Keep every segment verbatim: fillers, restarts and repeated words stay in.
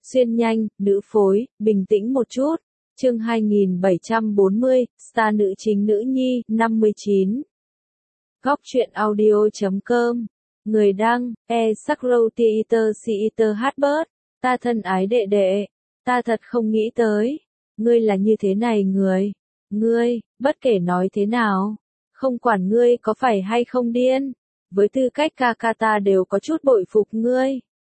Xuyên nhanh, nữ phối, bình tĩnh một chút. Chương hai nghìn bảy trăm bốn mươi, star nữ chính nữ nhi, năm mươi chín. Góc truyện audio chấm com. Người đăng, e Sakro Theater Theater Hatbert. Ta thân ái đệ đệ. Ta thật không nghĩ tới. Ngươi là như thế này người. Ngươi, bất kể nói thế nào. Không quản ngươi có phải hay không điên. Với tư cách ca ca ta đều có chút bội phục ngươi.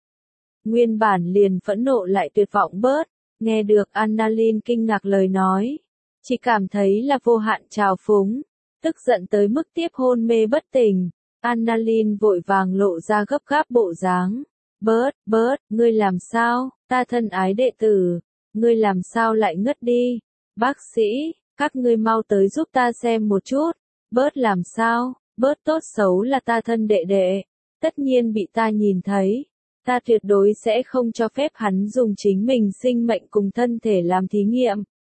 Nguyên bản liền phẫn nộ lại tuyệt vọng bớt. Nghe được Annalyn kinh ngạc lời nói. Chỉ cảm thấy là vô hạn trào phúng. Tức giận tới mức tiếp hôn mê bất tỉnh. Annalyn vội vàng lộ ra gấp gáp bộ dáng. Bớt, bớt, ngươi làm sao, ta thân ái đệ tử. Ngươi làm sao lại ngất đi. Bác sĩ, các ngươi mau tới giúp ta xem một chút. Bớt làm sao, bớt tốt xấu là ta thân đệ đệ. Tất nhiên bị ta nhìn thấy. Ta tuyệt đối sẽ không cho phép hắn dùng chính mình sinh mệnh cùng thân thể làm thí nghiệm.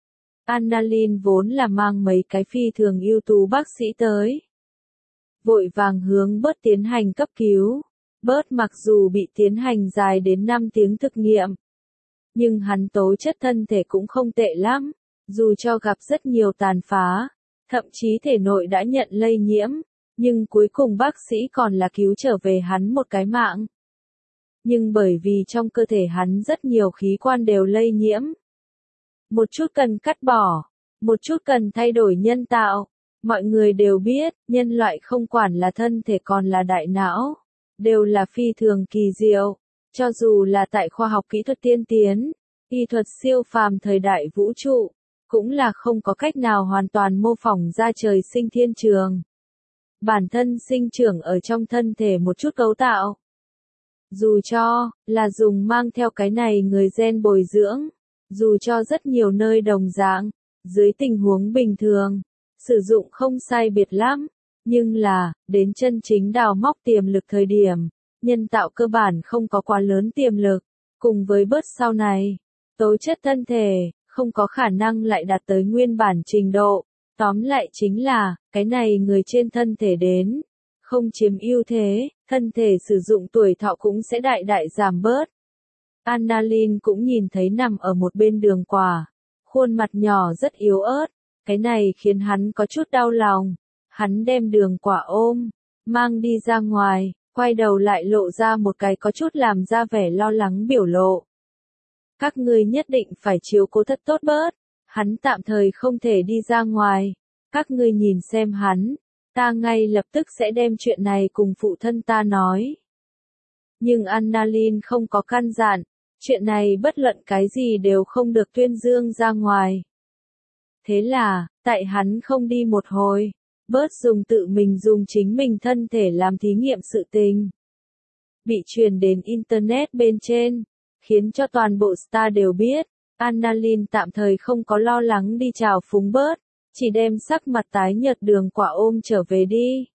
Annalyn vốn là mang mấy cái phi thường ưu tú bác sĩ tới. Vội vàng hướng bớt tiến hành cấp cứu. Bớt mặc dù bị tiến hành dài đến năm tiếng thực nghiệm. Nhưng hắn tố chất thân thể cũng không tệ lắm. Dù cho gặp rất nhiều tàn phá. Thậm chí thể nội đã nhận lây nhiễm. Nhưng cuối cùng bác sĩ còn là cứu trở về hắn một cái mạng. Nhưng bởi vì trong cơ thể hắn rất nhiều khí quan đều lây nhiễm. Một chút cần cắt bỏ, một chút cần thay đổi nhân tạo. Mọi người đều biết, nhân loại không quản là thân thể còn là đại não, đều là phi thường kỳ diệu. Cho dù là tại khoa học kỹ thuật tiên tiến, y thuật siêu phàm thời đại vũ trụ, cũng là không có cách nào hoàn toàn mô phỏng ra trời sinh thiên trường. Bản thân sinh trưởng ở trong thân thể một chút cấu tạo. Dù cho, là dùng mang theo cái này người gen bồi dưỡng, dù cho rất nhiều nơi đồng dạng, dưới tình huống bình thường, sử dụng không sai biệt lắm, nhưng là, đến chân chính đào móc tiềm lực thời điểm, nhân tạo cơ bản không có quá lớn tiềm lực, cùng với bớt sau này, tố chất thân thể, không có khả năng lại đạt tới nguyên bản trình độ, tóm lại chính là, cái này người trên thân thể đến. Không chiếm ưu thế, thân thể sử dụng tuổi thọ cũng sẽ đại đại giảm bớt. Annalyn cũng nhìn thấy nằm ở một bên đường quả, khuôn mặt nhỏ rất yếu ớt, cái này khiến hắn có chút đau lòng. Hắn đem đường quả ôm, mang đi ra ngoài, quay đầu lại lộ ra một cái có chút làm ra vẻ lo lắng biểu lộ. Các ngươi nhất định phải chiếu cố thật tốt bớt, hắn tạm thời không thể đi ra ngoài, các ngươi nhìn xem hắn. Ta ngay lập tức sẽ đem chuyện này cùng phụ thân ta nói. Nhưng Annalyn không có căn dặn, chuyện này bất luận cái gì đều không được tuyên dương ra ngoài. Thế là, tại hắn không đi một hồi, bớt dùng tự mình dùng chính mình thân thể làm thí nghiệm sự tình. Bị truyền đến Internet bên trên, khiến cho toàn bộ star đều biết, Annalyn tạm thời không có lo lắng đi chào phúng bớt. Chỉ đem sắc mặt tái nhợt đường quả ôm trở về đi.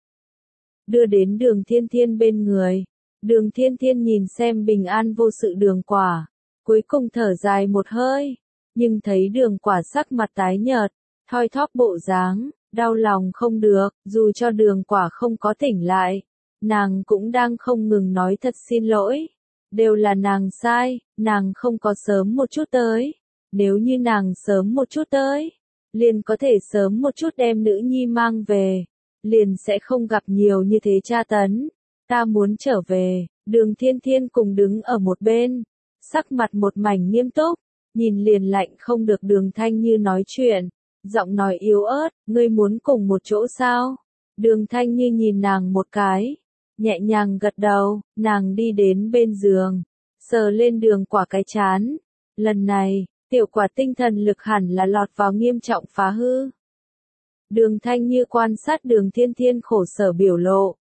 Đưa đến đường thiên thiên bên người. Đường thiên thiên nhìn xem bình an vô sự đường quả. Cuối cùng thở dài một hơi. Nhưng thấy đường quả sắc mặt tái nhợt. Thoi thóp bộ dáng. Đau lòng không được. Dù cho đường quả không có tỉnh lại. Nàng cũng đang không ngừng nói thật xin lỗi. Đều là nàng sai. Nàng không có sớm một chút tới. Nếu như nàng sớm một chút tới. Liền có thể sớm một chút đem nữ nhi mang về, liền sẽ không gặp nhiều như thế tra tấn. Ta muốn trở về, đường thiên thiên cùng đứng ở một bên, sắc mặt một mảnh nghiêm túc, nhìn liền lạnh không được đường thanh như nói chuyện, giọng nói yếu ớt, ngươi muốn cùng một chỗ sao? Đường thanh như nhìn nàng một cái, nhẹ nhàng gật đầu, nàng đi đến bên giường, sờ lên đường quả cái chán, lần này, tiểu quả tinh thần lực hẳn là lọt vào nghiêm trọng phá hư. Đường thanh như quan sát đường thiên thiên khổ sở biểu lộ.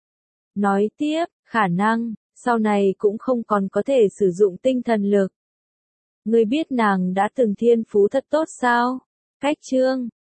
Nói tiếp, khả năng, sau này cũng không còn có thể sử dụng tinh thần lực. Ngươi biết nàng đã từng thiên phú thật tốt sao? Cách chương,